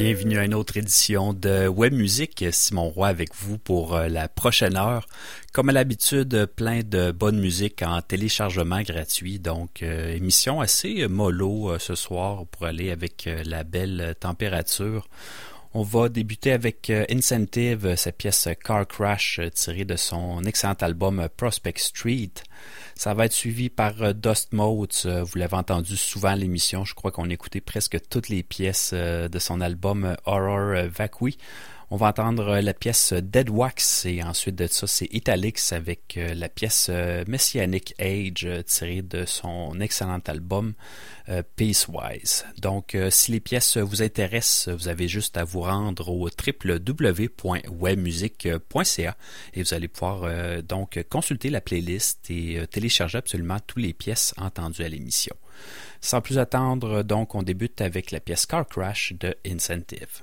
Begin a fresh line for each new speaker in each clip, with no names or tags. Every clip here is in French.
Bienvenue à une autre édition de Web Musique. Simon Roy avec vous pour la prochaine heure. Comme à l'habitude, plein de bonne musique en téléchargement gratuit. Donc, émission assez mollo ce soir pour aller avec la belle température. On va débuter avec Incentive, sa pièce Car Crash tirée de son excellent album Prospect Street. Ça va être suivi par Dust Motes. Vous l'avez entendu souvent à l'émission. Je crois qu'on a écouté presque toutes les pièces de son album Horror Vacui. On va entendre la pièce Dead Wax et ensuite de ça, c'est Italics avec la pièce Messianic Age tirée de son excellent album Peacewise. Donc, si les pièces vous intéressent, vous avez juste à vous rendre au www.webmusique.ca et vous allez pouvoir donc consulter la playlist et télécharger absolument toutes les pièces entendues à l'émission. Sans plus attendre, donc, on débute avec la pièce Car Crash de Incentive.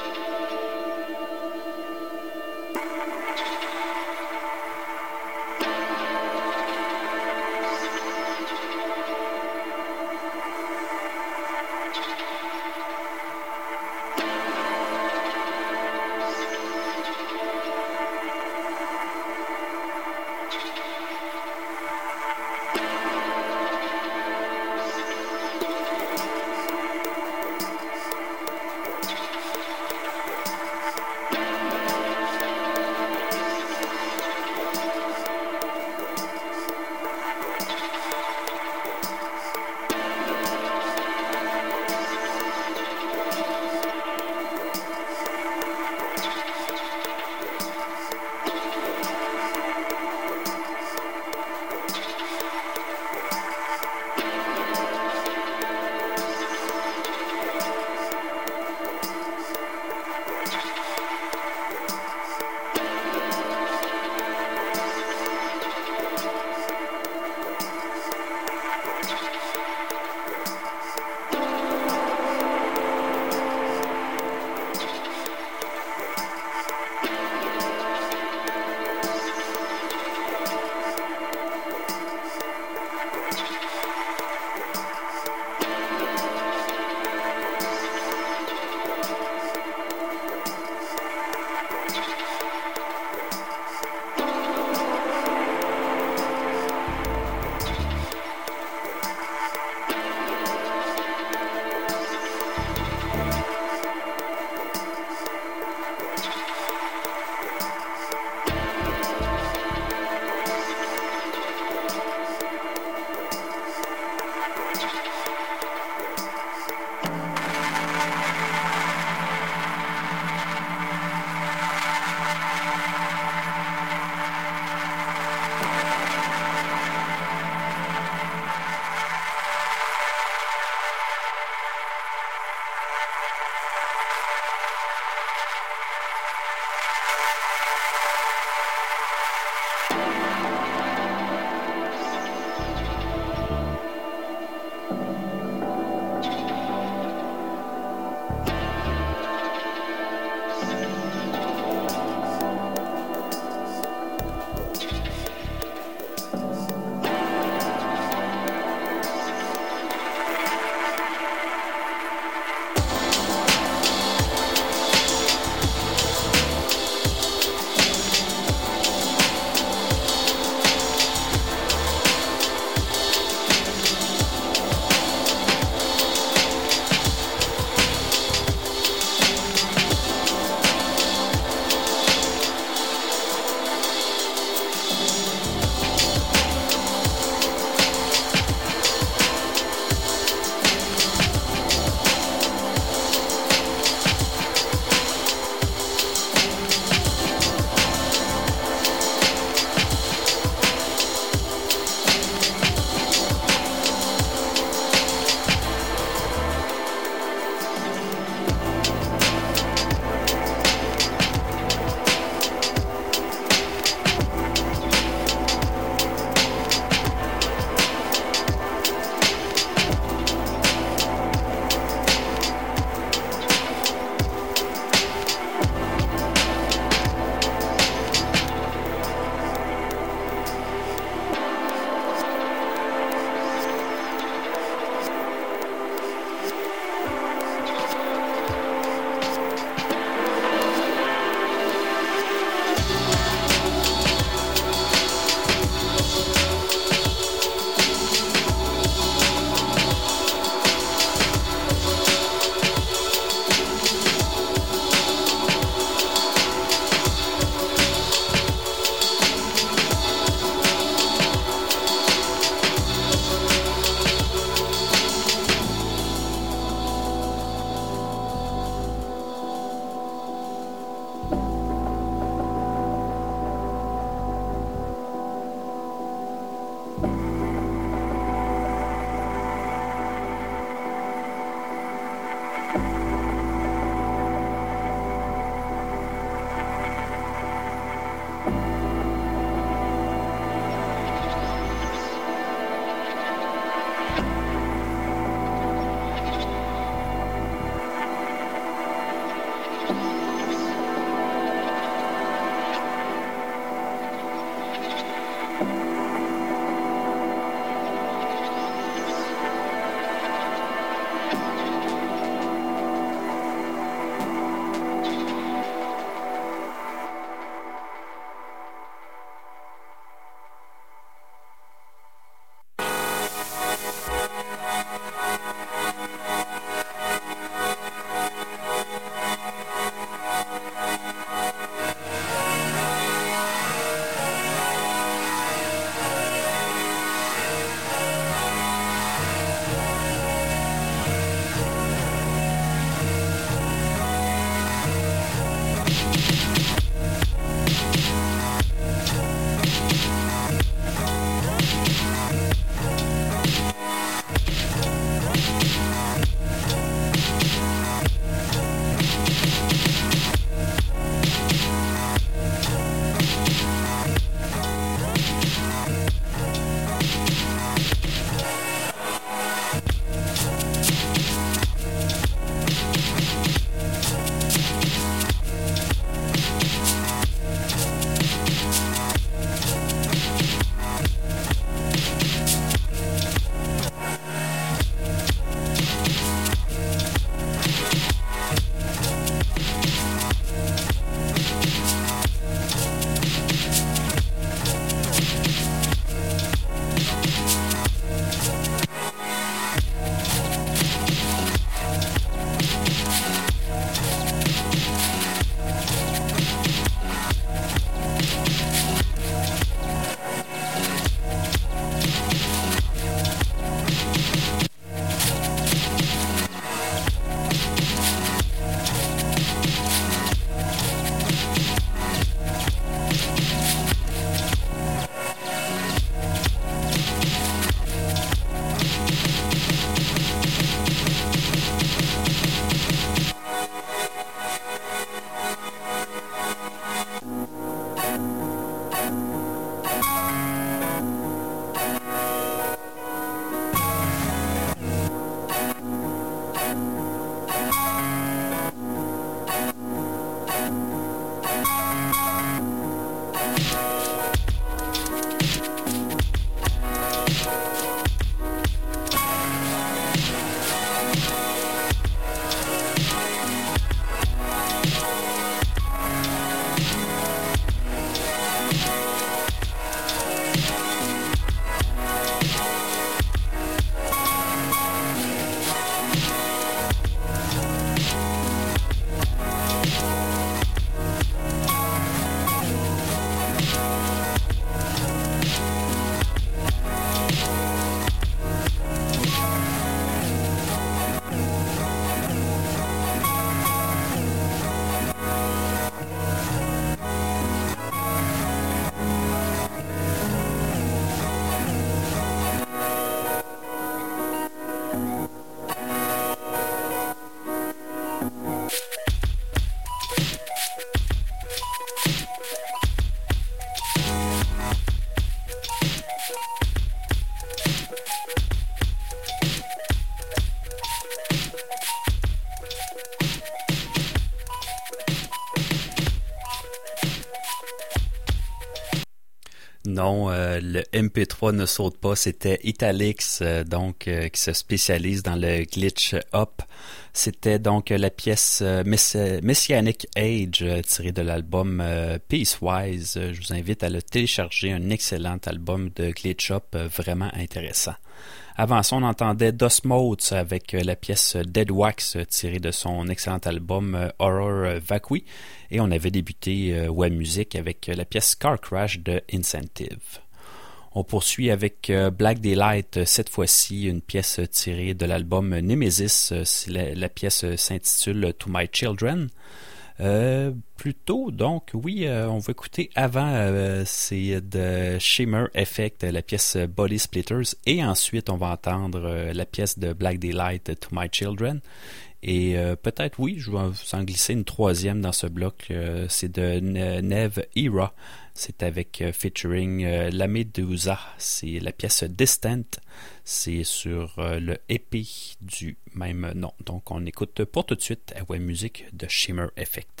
non, le MP3 ne saute pas, c'était Italix, qui se spécialise dans le glitch up. C'était donc la pièce Messianic Age tirée de l'album Peacewise. Je vous invite à le télécharger, un excellent album de glitch up vraiment intéressant. Avant ça, on entendait Dosmotes avec la pièce Dead Wax tirée de son excellent album Horror Vacui. Et on avait débuté Web Music avec la pièce Car Crash de Incentive. On poursuit avec Black Daylight, cette fois-ci une pièce tirée de l'album Nemesis. La pièce s'intitule To My Children. Plutôt, donc, oui, on va écouter avant, c'est de Shimmer Effect, la pièce Body Splitters, et ensuite on va entendre la pièce de Black Daylight, To My Children. Et peut-être, oui, je vais vous en glisser une troisième dans ce bloc, c'est de Neve Era. C'est avec featuring La Medusa. C'est la pièce Distant. C'est sur le EP du même nom. Donc on écoute pour tout de suite à Web Music de Shimmer Effect.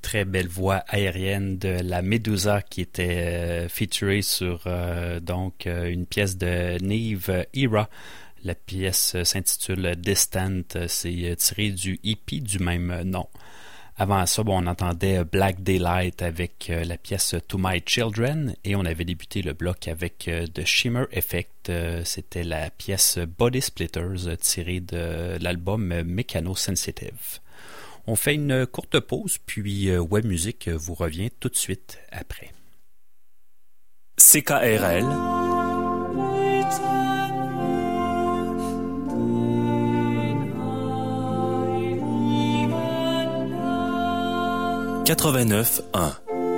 très belle voix aérienne de la Medusa qui était featurée sur une pièce de Neve Era. La pièce s'intitule Distant, c'est tiré du EP du même nom. Avant ça, on entendait Black Daylight avec la pièce To My Children et on avait débuté le bloc avec The Shimmer Effect. C'était la pièce Body Splitters tirée de l'album Mécano Sensitive. On fait une courte pause, puis Web Music vous revient tout de suite après.
CKRL 89.1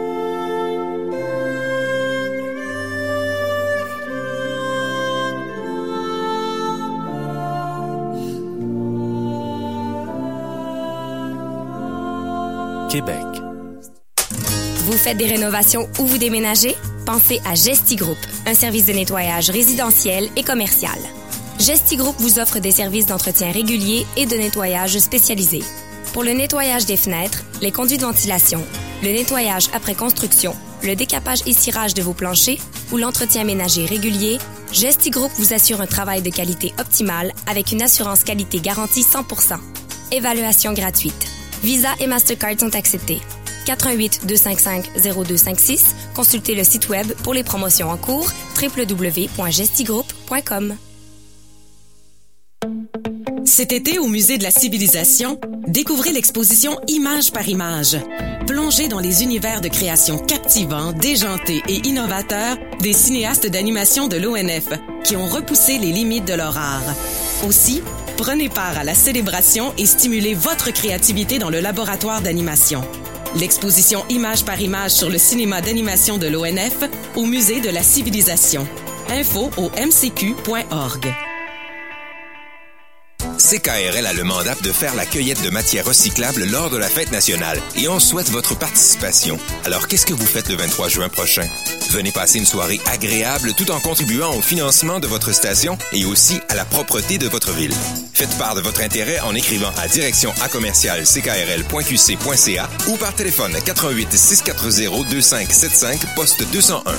Québec.
Vous faites des rénovations ou vous déménagez? Pensez à Gesti Group, un service de nettoyage résidentiel et commercial. Gesti Group vous offre des services d'entretien réguliers et de nettoyage spécialisés. Pour le nettoyage des fenêtres, les conduits de ventilation, le nettoyage après construction, le décapage et cirage de vos planchers ou l'entretien ménager régulier, Gesti Group vous assure un travail de qualité optimale avec une assurance qualité garantie 100%. Évaluation gratuite. Visa et Mastercard sont acceptés. 88 255 0256. Consultez le site web pour les promotions en cours www.gestigroup.com.
Cet été au Musée de la Civilisation, découvrez l'exposition Image par image. Plongez dans les univers de création captivants, déjantés et innovateurs des cinéastes d'animation de l'ONF qui ont repoussé les limites de leur art. Aussi, prenez part à la célébration et stimulez votre créativité dans le laboratoire d'animation. L'exposition Image par image sur le cinéma d'animation de l'ONF au Musée de la Civilisation. Info au mcq.org.
CKRL a le mandat de faire la cueillette de matières recyclables lors de la fête nationale et on souhaite votre participation. Alors, qu'est-ce que vous faites le 23 juin prochain? Venez passer une soirée agréable tout en contribuant au financement de votre station et aussi à la propreté de votre ville. Faites part de votre intérêt en écrivant à direction@ckrl.qc.ca ou par téléphone 88 640 2575 poste 201.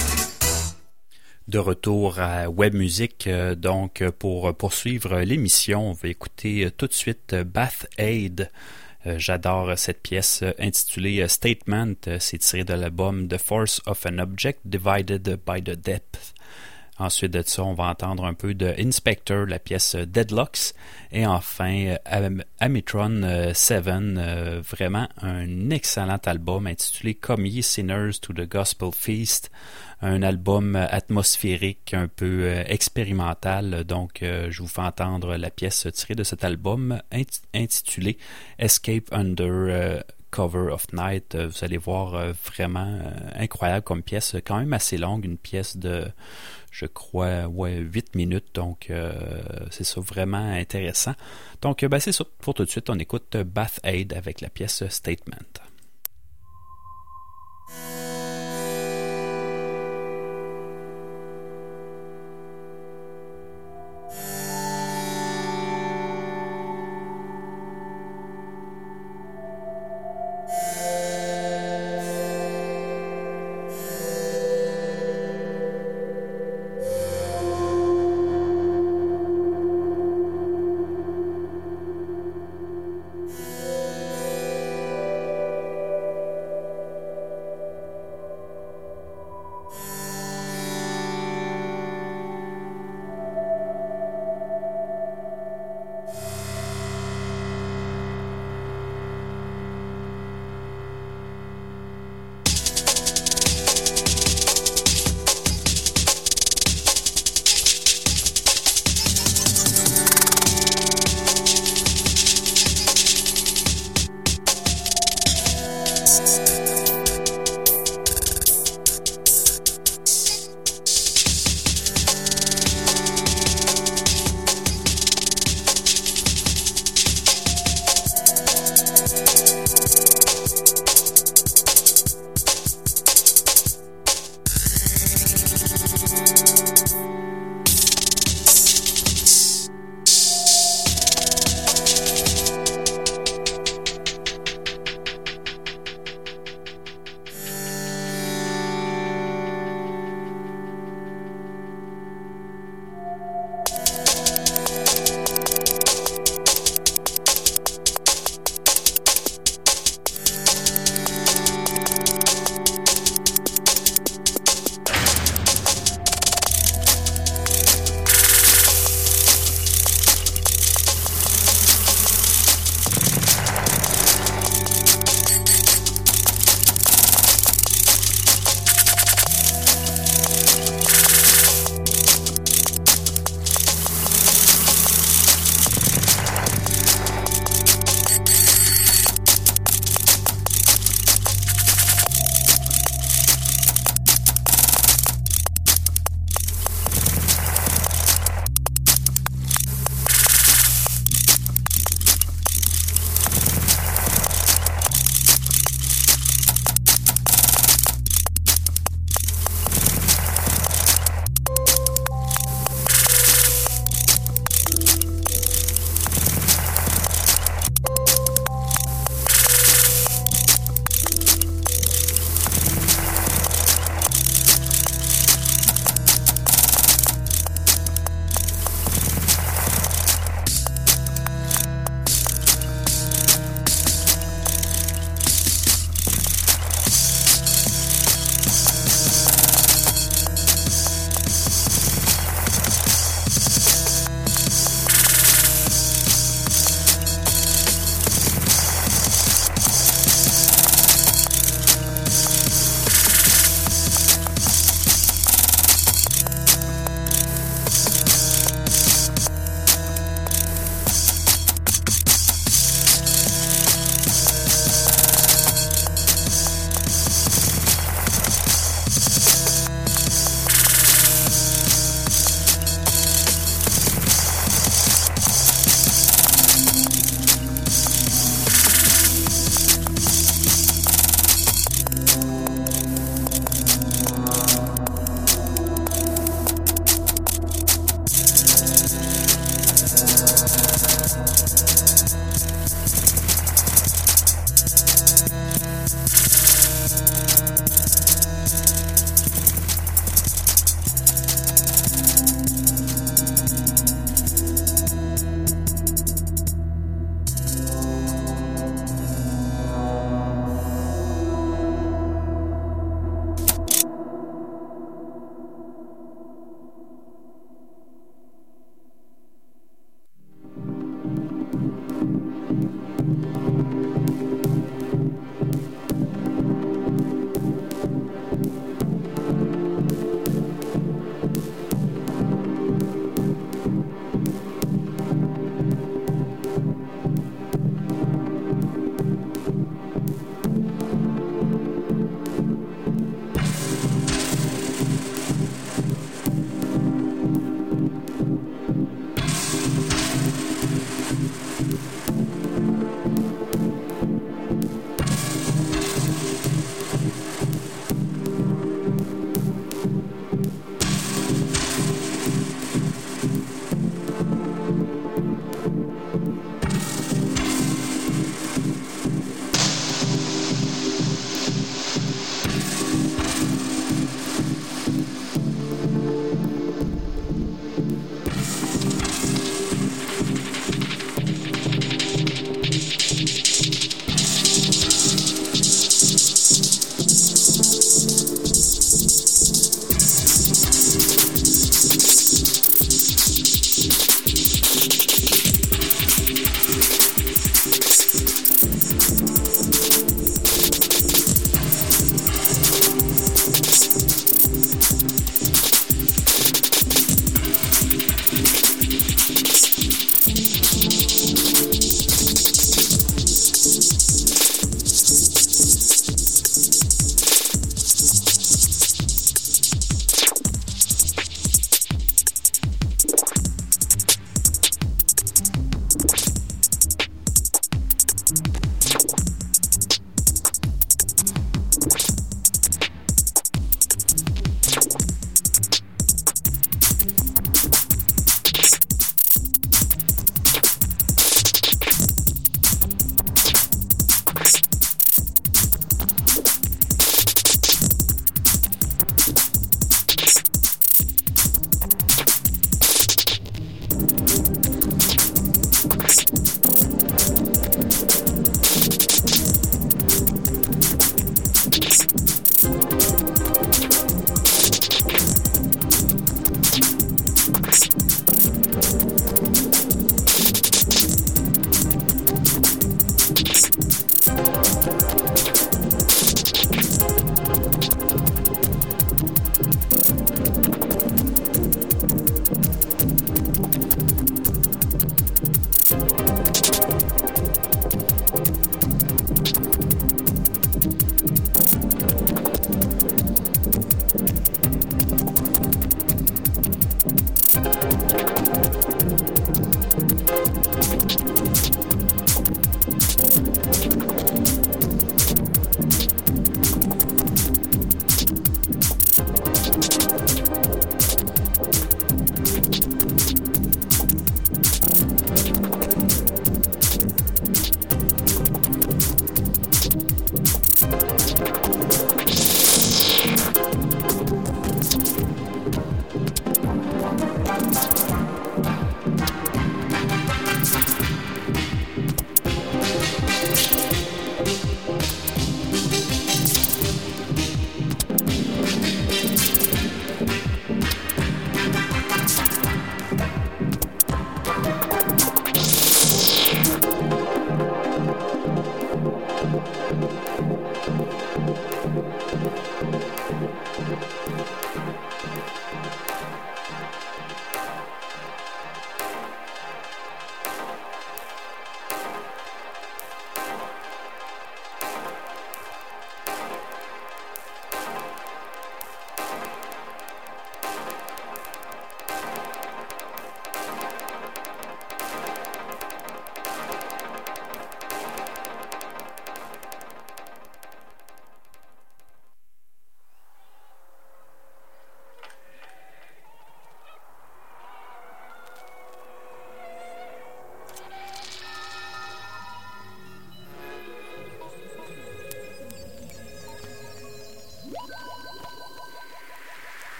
De retour à Web Music, pour poursuivre l'émission, on va écouter tout de suite Bath Aid. J'adore cette pièce intitulée Statement. C'est tiré de l'album The Force of an Object Divided by the Depth. Ensuite de ça, on va entendre un peu de Inspector, la pièce Deadlocks. Et enfin, Amitron 7, vraiment un excellent album intitulé Come Ye Sinners to the Gospel Feast. Un album atmosphérique, un peu expérimental. Donc, je vous fais entendre la pièce tirée de cet album intitulée Escape Under Cover of Night. Vous allez voir vraiment incroyable comme pièce, quand même assez longue, une pièce de, je crois, 8 minutes. Donc, c'est ça, vraiment intéressant. Donc, c'est ça. Pour tout de suite, on écoute Bath Aid avec la pièce Statement.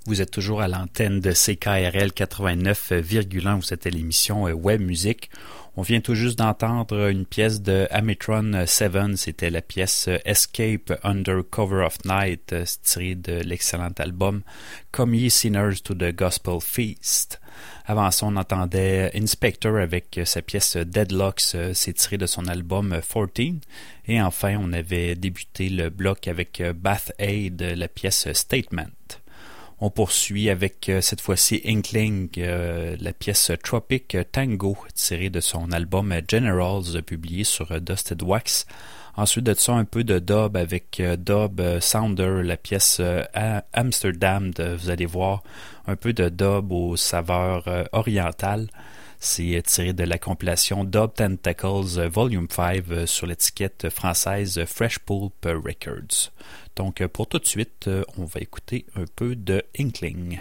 Vous êtes toujours à l'antenne de CKRL 89,1. Vous êtes à l'émission Web Musique. On vient tout juste d'entendre une pièce de Ametron 7. C'était la pièce Escape Under Cover of Night, tirée de l'excellent album Come Ye Sinners to the Gospel Feast. Avant ça, on entendait Inspector avec sa pièce Deadlocks, c'est tiré de son album 14. Et enfin, on avait débuté le bloc avec Bath Aid, la pièce Statement. On poursuit avec cette fois-ci Inkling, la pièce Tropic Tango, tirée de son album Generals, publié sur Dusted Wax. Ensuite de ça, un peu de dub avec Dub Sounder, la pièce Amsterdam. Vous allez voir un peu de dub aux saveurs orientales. C'est tiré de la compilation Dub Tentacles Volume 5 sur l'étiquette française Fresh Pulp Records. Donc pour tout de suite, on va écouter un peu de Inkling.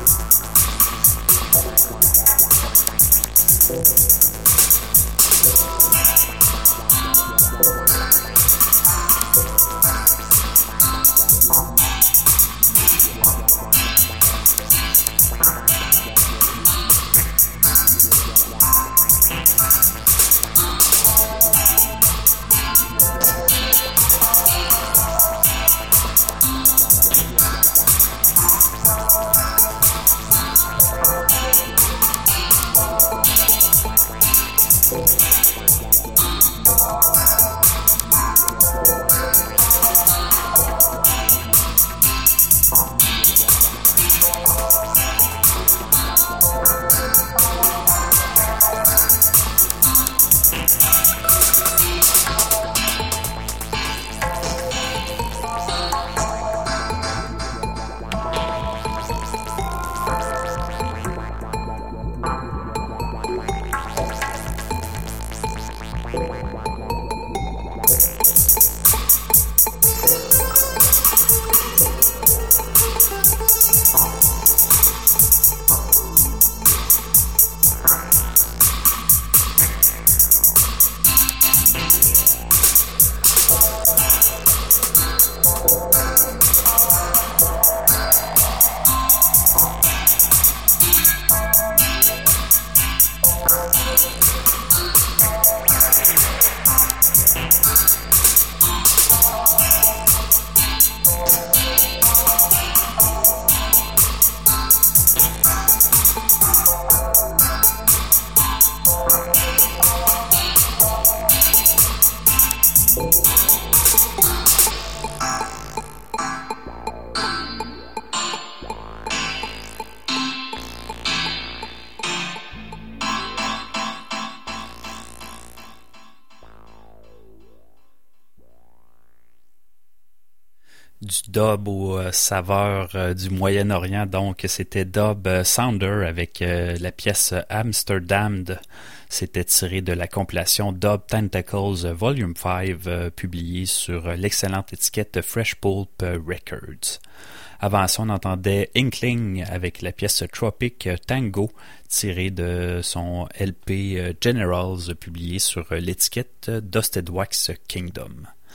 Du dub aux saveurs du Moyen-Orient. Donc, c'était Dub Sounder avec la pièce Amsterdam. C'était tiré de la compilation Dub Tentacles Volume 5, publiée sur l'excellente étiquette Fresh Pulp Records. Avant ça, on entendait Inkling avec la pièce Tropic Tango, tirée de son LP Generals, publié sur l'étiquette Dusted Wax Kingdom.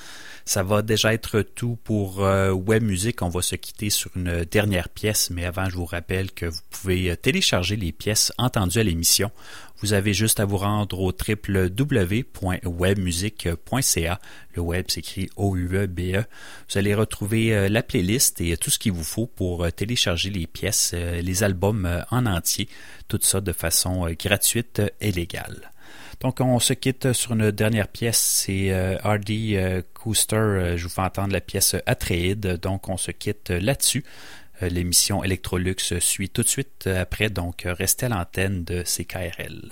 Ça va déjà être tout pour Web Music. On va se quitter sur une dernière pièce, mais avant, je vous rappelle que vous pouvez télécharger les pièces entendues à l'émission. Vous avez juste à vous rendre au www.webmusic.ca. Le web s'écrit O-U-E-B-E. Vous allez retrouver la playlist et tout ce qu'il vous faut pour télécharger les pièces, les albums en entier. Tout ça de façon gratuite et légale. Donc, on se quitte sur une dernière pièce, c'est Hardy Cooster. Je vous fais entendre la pièce Atréide. Donc, on se quitte là-dessus. L'émission Electrolux suit tout de suite après, donc restez à l'antenne de CKRL.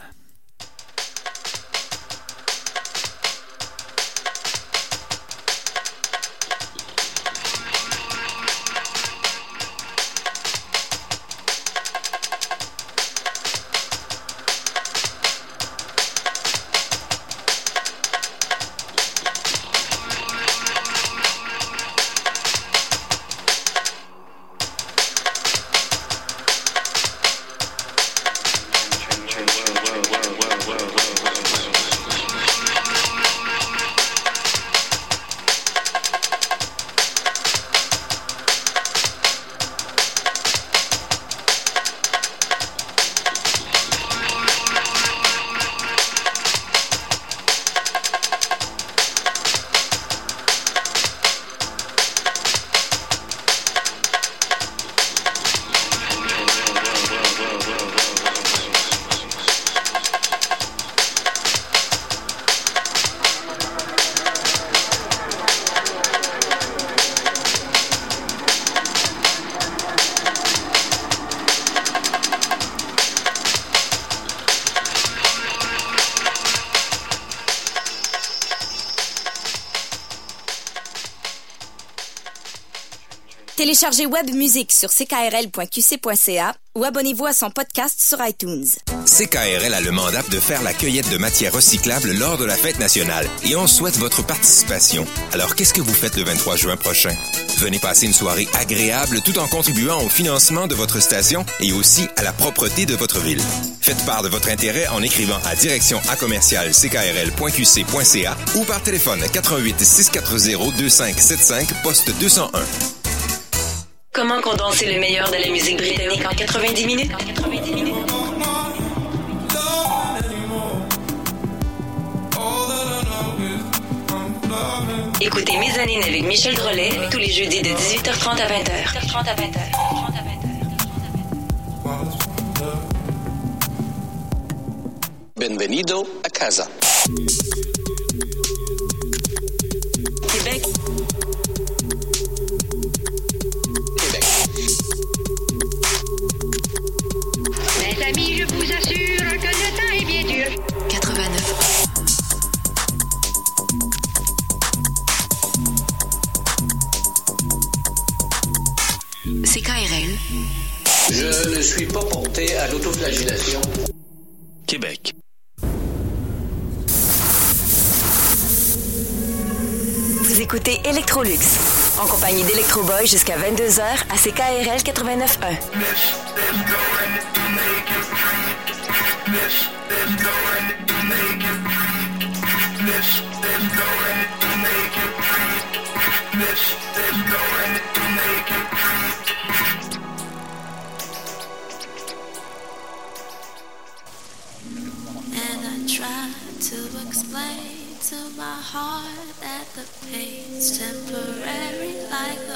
Téléchargez Web Music sur ckrl.qc.ca ou abonnez-vous à son podcast sur iTunes.
CKRL a le mandat de faire la cueillette de matières recyclables lors de la fête nationale et on souhaite votre participation. Alors, qu'est-ce que vous faites le 23 juin prochain? Venez passer une soirée agréable tout en contribuant au financement de votre station et aussi à la propreté de votre ville. Faites part de votre intérêt en écrivant à direction@ckrl.qc.ca ou par téléphone 88 640 2575 poste 201.
Comment condenser le meilleur de la musique britannique en 90 minutes? Écoutez Mezzanine avec Michel Drolet tous les jeudis de 18h30 à 20h.
Benvenido a casa.
Québec.
Mes amis, je vous assure que le temps est bien dur.
89. CKRL.
Je ne suis pas porté à l'autoflagellation.
Québec.
Vous écoutez Electrolux, en compagnie d'Electroboy jusqu'à 22h à CKRL 89.1.
And I tried to explain to my heart that the pain's temporary like